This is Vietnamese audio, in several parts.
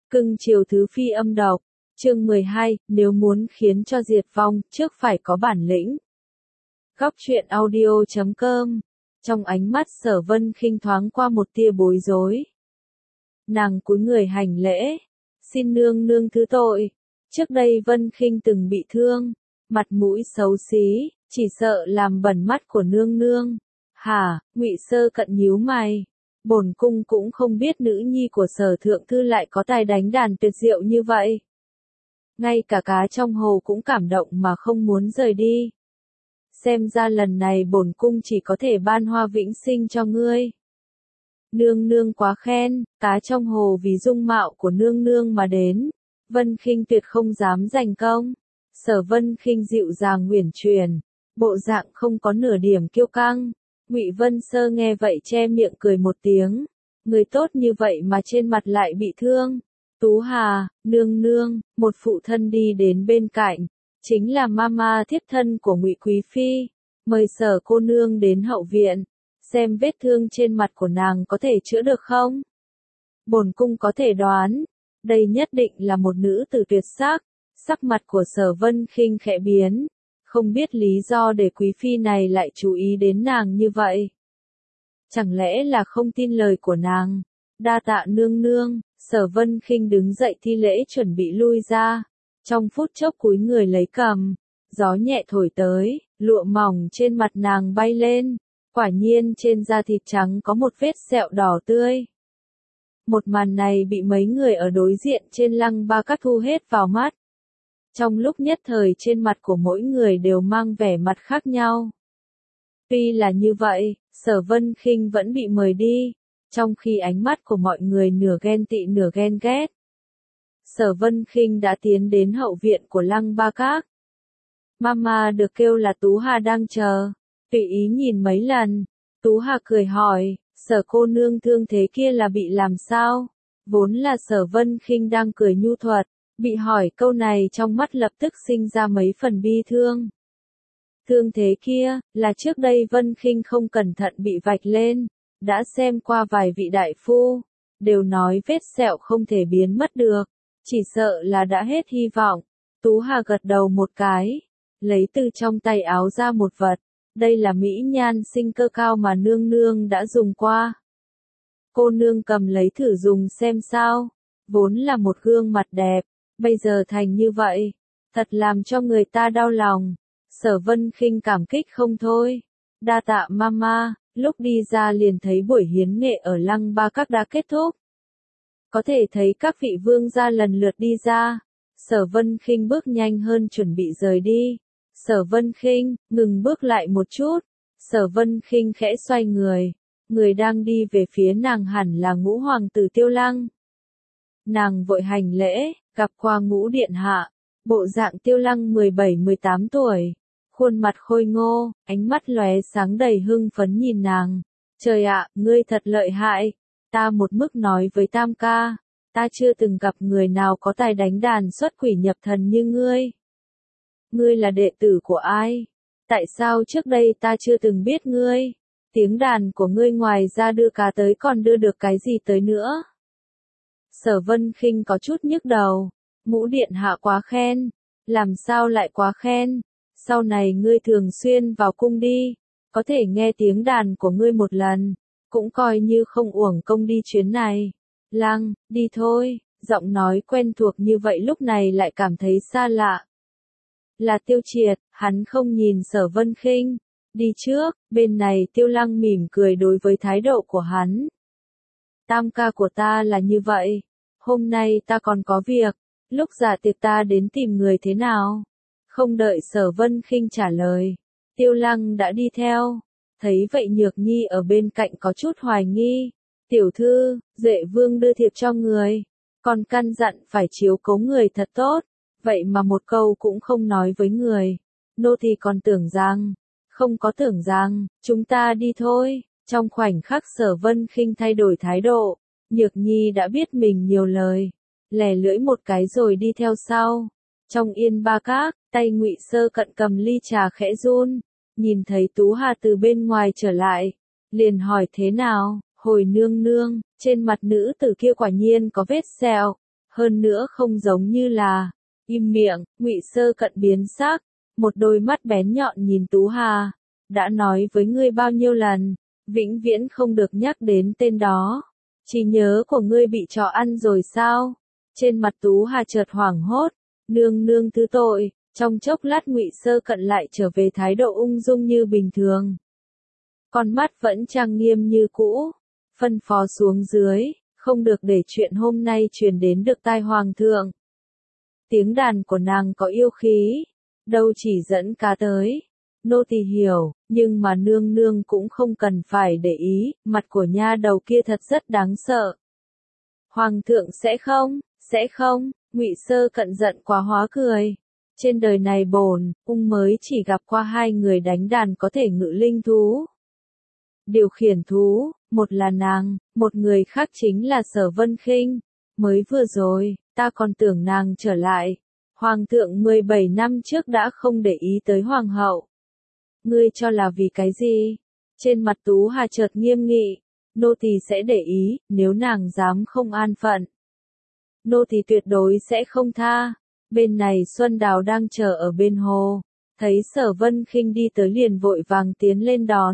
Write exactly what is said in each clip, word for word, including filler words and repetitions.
Cưng chiều thứ phi âm độc. Chương mười hai, nếu muốn khiến cho diệt vong, trước phải có bản lĩnh. Góc truyện audio chấm com. Trong ánh mắt Sở Vân Khinh thoáng qua một tia bối rối. Nàng cúi người hành lễ, xin nương nương thứ tội. Trước đây Vân Khinh từng bị thương, mặt mũi xấu xí, chỉ sợ làm bẩn mắt của nương nương. Hả? Ngụy Sơ Cận nhíu mày. Bổn cung cũng không biết nữ nhi của Sở thượng thư lại có tài đánh đàn tuyệt diệu như vậy. Ngay cả cá trong hồ cũng cảm động mà không muốn rời đi. Xem ra lần này bổn cung chỉ có thể ban hoa vĩnh sinh cho ngươi. Nương nương quá khen, cá trong hồ vì dung mạo của nương nương mà đến. Vân Khinh tuyệt không dám giành công. Sở Vân Khinh dịu dàng uyển chuyển, bộ dạng không có nửa điểm kiêu căng. Ngụy Vân Sơ nghe vậy che miệng cười một tiếng. Người tốt như vậy mà trên mặt lại bị thương. Tú Hà, nương nương, một phụ thân đi đến bên cạnh, chính là mama thiếp thân của Ngụy Quý Phi, mời Sở cô nương đến hậu viện, xem vết thương trên mặt của nàng có thể chữa được không? Bổn cung có thể đoán, đây nhất định là một nữ tử tuyệt sắc. Sắc mặt của Sở Vân Khinh khẽ biến, không biết lý do để Quý Phi này lại chú ý đến nàng như vậy. Chẳng lẽ là không tin lời của nàng? Đa tạ nương nương. Sở Vân Khinh đứng dậy thi lễ chuẩn bị lui ra. Trong phút chốc cúi người lấy cầm, gió nhẹ thổi tới, lụa mỏng trên mặt nàng bay lên. Quả nhiên trên da thịt trắng có một vết sẹo đỏ tươi. Một màn này bị mấy người ở đối diện trên Lăng Ba Các thu hết vào mắt. Trong lúc nhất thời trên mặt của mỗi người đều mang vẻ mặt khác nhau. Tuy là như vậy, Sở Vân Khinh vẫn bị mời đi. Trong khi ánh mắt của mọi người nửa ghen tị nửa ghen ghét. Sở Vân Khinh đã tiến đến hậu viện của Lăng Ba Các. Mama được kêu là Tú Hà đang chờ, tùy ý nhìn mấy lần. Tú Hà cười hỏi, Sở cô nương thương thế kia là bị làm sao? Vốn là Sở Vân Khinh đang cười nhu thuật, bị hỏi câu này trong mắt lập tức sinh ra mấy phần bi thương. Thương thế kia, là trước đây Vân Khinh không cẩn thận bị vạch lên. Đã xem qua vài vị đại phu, đều nói vết sẹo không thể biến mất được, chỉ sợ là đã hết hy vọng. Tú Hà gật đầu một cái, lấy từ trong tay áo ra một vật, đây là mỹ nhan sinh cơ cao mà nương nương đã dùng qua. Cô nương cầm lấy thử dùng xem sao, vốn là một gương mặt đẹp, bây giờ thành như vậy, thật làm cho người ta đau lòng. Sở Vân Khinh cảm kích không thôi, đa tạ mama. Lúc đi ra liền thấy buổi hiến nghệ ở Lăng Ba Các đã kết thúc. Có thể thấy các vị vương gia lần lượt đi ra. Sở Vân Khinh bước nhanh hơn chuẩn bị rời đi. Sở Vân Khinh, ngừng bước lại một chút. Sở Vân Khinh khẽ xoay người. Người đang đi về phía nàng hẳn là Ngũ hoàng tử Tiêu Lăng. Nàng vội hành lễ, gặp qua Ngũ điện hạ. Bộ dạng Tiêu Lăng mười bảy mười tám tuổi. Khuôn mặt khôi ngô, ánh mắt lóe sáng đầy hưng phấn nhìn nàng. Trời ạ, ngươi thật lợi hại. Ta một mức nói với Tam ca, ta chưa từng gặp người nào có tài đánh đàn xuất quỷ nhập thần như ngươi. Ngươi là đệ tử của ai? Tại sao trước đây ta chưa từng biết ngươi? Tiếng đàn của ngươi ngoài ra đưa cá tới còn đưa được cái gì tới nữa? Sở Vân Khinh có chút nhức đầu. Ngũ điện hạ quá khen. Làm sao lại quá khen? Sau này ngươi thường xuyên vào cung đi, có thể nghe tiếng đàn của ngươi một lần, cũng coi như không uổng công đi chuyến này. Lăng, đi thôi, giọng nói quen thuộc như vậy lúc này lại cảm thấy xa lạ. Là Tiêu Triệt, hắn không nhìn Sở Vân Khinh, đi trước, bên này Tiêu Lăng mỉm cười đối với thái độ của hắn. Tam ca của ta là như vậy, hôm nay ta còn có việc, lúc dạ tiệc ta đến tìm người thế nào? Không đợi Sở Vân Khinh trả lời, Tiêu Lăng đã đi theo. Thấy vậy Nhược Nhi ở bên cạnh có chút hoài nghi. Tiểu thư, Duệ Vương đưa thiệp cho người, còn căn dặn phải chiếu cố người thật tốt, vậy mà một câu cũng không nói với người. Nô tỳ còn tưởng rằng, không có tưởng rằng, chúng ta đi thôi. Trong khoảnh khắc Sở Vân Khinh thay đổi thái độ, Nhược Nhi đã biết mình nhiều lời, lè lưỡi một cái rồi đi theo sau. Trong Yên Ba Các, tay Ngụy Sơ Cận cầm ly trà khẽ run, nhìn thấy Tú Hà từ bên ngoài trở lại, liền hỏi thế nào? Hồi nương nương, trên mặt nữ tử kia quả nhiên có vết sẹo, hơn nữa không giống như là, im miệng, Ngụy Sơ Cận biến sắc, một đôi mắt bén nhọn nhìn Tú Hà, đã nói với ngươi bao nhiêu lần, vĩnh viễn không được nhắc đến tên đó, trí nhớ của ngươi bị chó ăn rồi sao? Trên mặt Tú Hà chợt hoảng hốt, nương nương thứ tội, trong chốc lát Ngụy Sơ Cận lại trở về thái độ ung dung như bình thường. Con mắt vẫn trang nghiêm như cũ, phân phó xuống dưới, không được để chuyện hôm nay truyền đến được tai hoàng thượng. Tiếng đàn của nàng có yêu khí, đâu chỉ dẫn cá tới. Nô tỳ hiểu, nhưng mà nương nương cũng không cần phải để ý, mặt của nha đầu kia thật rất đáng sợ. Hoàng thượng sẽ không, sẽ không, Ngụy Sơ Cận giận quá hóa cười. Trên đời này bổn, ung mới chỉ gặp qua hai người đánh đàn có thể ngự linh thú. Điều khiển thú, một là nàng, một người khác chính là Sở Vân Khinh. Mới vừa rồi, ta còn tưởng nàng trở lại. Hoàng thượng mười bảy năm trước đã không để ý tới hoàng hậu. Ngươi cho là vì cái gì? Trên mặt Tú Hà chợt nghiêm nghị, nô tỳ sẽ để ý, nếu nàng dám không an phận. Nô tỳ tuyệt đối sẽ không tha. Bên này Xuân Đào đang chờ ở bên hồ, thấy Sở Vân Khinh đi tới liền vội vàng tiến lên đón.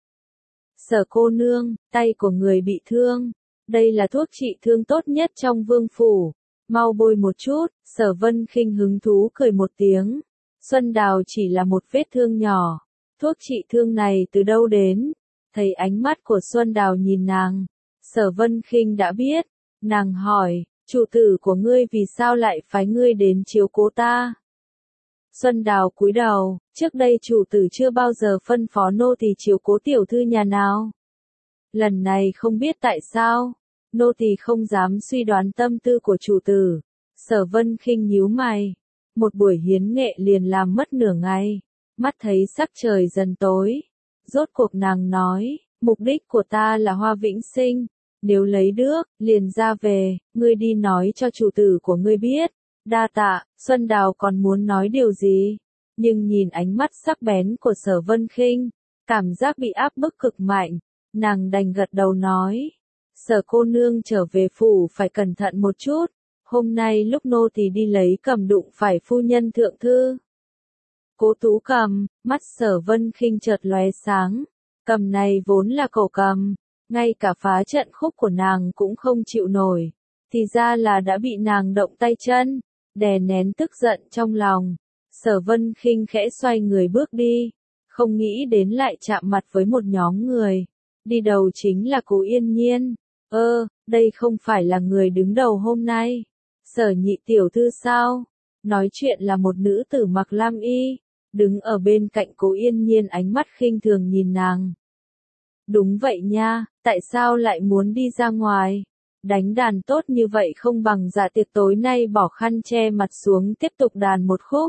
Sở cô nương, tay của người bị thương, đây là thuốc trị thương tốt nhất trong vương phủ, mau bôi một chút. Sở Vân Khinh hứng thú cười một tiếng. Xuân Đào chỉ là một vết thương nhỏ, thuốc trị thương này từ đâu đến? Thấy ánh mắt của Xuân Đào nhìn nàng, Sở Vân Khinh đã biết. Nàng hỏi, chủ tử của ngươi vì sao lại phái ngươi đến chiếu cố ta? Xuân Đào cúi đầu, trước đây chủ tử chưa bao giờ phân phó nô tỳ chiếu cố tiểu thư nhà nào. Lần này không biết tại sao, nô tỳ không dám suy đoán tâm tư của chủ tử. Sở Vân Khinh nhíu mày, một buổi hiến nghệ liền làm mất nửa ngày, mắt thấy sắc trời dần tối. Rốt cuộc nàng nói, mục đích của ta là Hoa Vĩnh Sinh, nếu lấy được, liền ra về, ngươi đi nói cho chủ tử của ngươi biết. Đa tạ. Xuân Đào còn muốn nói điều gì, nhưng nhìn ánh mắt sắc bén của Sở Vân Khinh, cảm giác bị áp bức cực mạnh, nàng đành gật đầu nói, Sở cô nương trở về phủ phải cẩn thận một chút, hôm nay lúc nô tỳ đi lấy cầm đụng phải phu nhân thượng thư. Cố Tú cầm, mắt Sở Vân Khinh chợt lóe sáng, cầm này vốn là cổ cầm, ngay cả phá trận khúc của nàng cũng không chịu nổi, thì ra là đã bị nàng động tay chân. Đè nén tức giận trong lòng, Sở Vân Khinh khẽ xoay người bước đi, không nghĩ đến lại chạm mặt với một nhóm người. Đi đầu chính là Cố Yên Nhiên. Ơ, đây không phải là người đứng đầu hôm nay. Sở nhị tiểu thư sao? Nói chuyện là một nữ tử mặc lam y, đứng ở bên cạnh Cố Yên Nhiên ánh mắt khinh thường nhìn nàng. Đúng vậy nha, tại sao lại muốn đi ra ngoài? Đánh đàn tốt như vậy không bằng dạ tiệc tối nay bỏ khăn che mặt xuống tiếp tục đàn một khúc.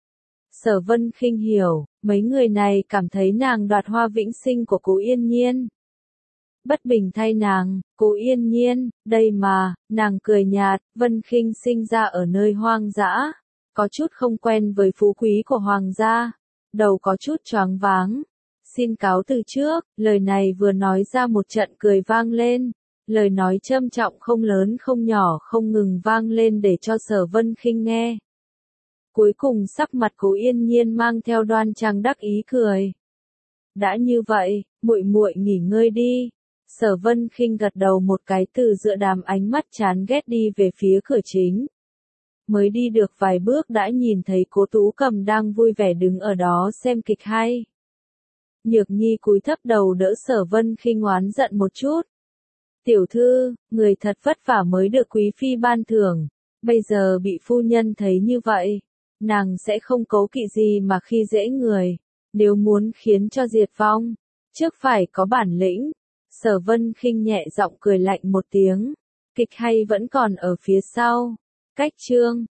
Sở Vân Khinh hiểu, mấy người này cảm thấy nàng đoạt Hoa Vĩnh Sinh của Cố Yên Nhiên. Bất bình thay nàng, Cố Yên Nhiên, đây mà, nàng cười nhạt, Vân Khinh sinh ra ở nơi hoang dã, có chút không quen với phú quý của hoàng gia, đầu có chút choáng váng. Xin cáo từ trước, lời này vừa nói ra một trận cười vang lên. Lời nói châm trọng không lớn không nhỏ không ngừng vang lên để cho Sở Vân Khinh nghe. Cuối cùng sắc mặt Cố Yên Nhiên mang theo đoan trang đắc ý cười. Đã như vậy, muội muội nghỉ ngơi đi. Sở Vân Khinh gật đầu một cái từ giữa đám ánh mắt chán ghét đi về phía cửa chính. Mới đi được vài bước đã nhìn thấy Cố Tú Cầm đang vui vẻ đứng ở đó xem kịch hay. Nhược Nhi cúi thấp đầu đỡ Sở Vân Khinh oán giận một chút. Tiểu thư, người thật vất vả mới được quý phi ban thưởng, bây giờ bị phu nhân thấy như vậy, nàng sẽ không cố kỵ gì mà khi dễ người, nếu muốn khiến cho diệt vong, trước phải có bản lĩnh. Sở Vân Khinh nhẹ giọng cười lạnh một tiếng, kịch hay vẫn còn ở phía sau. Cách chương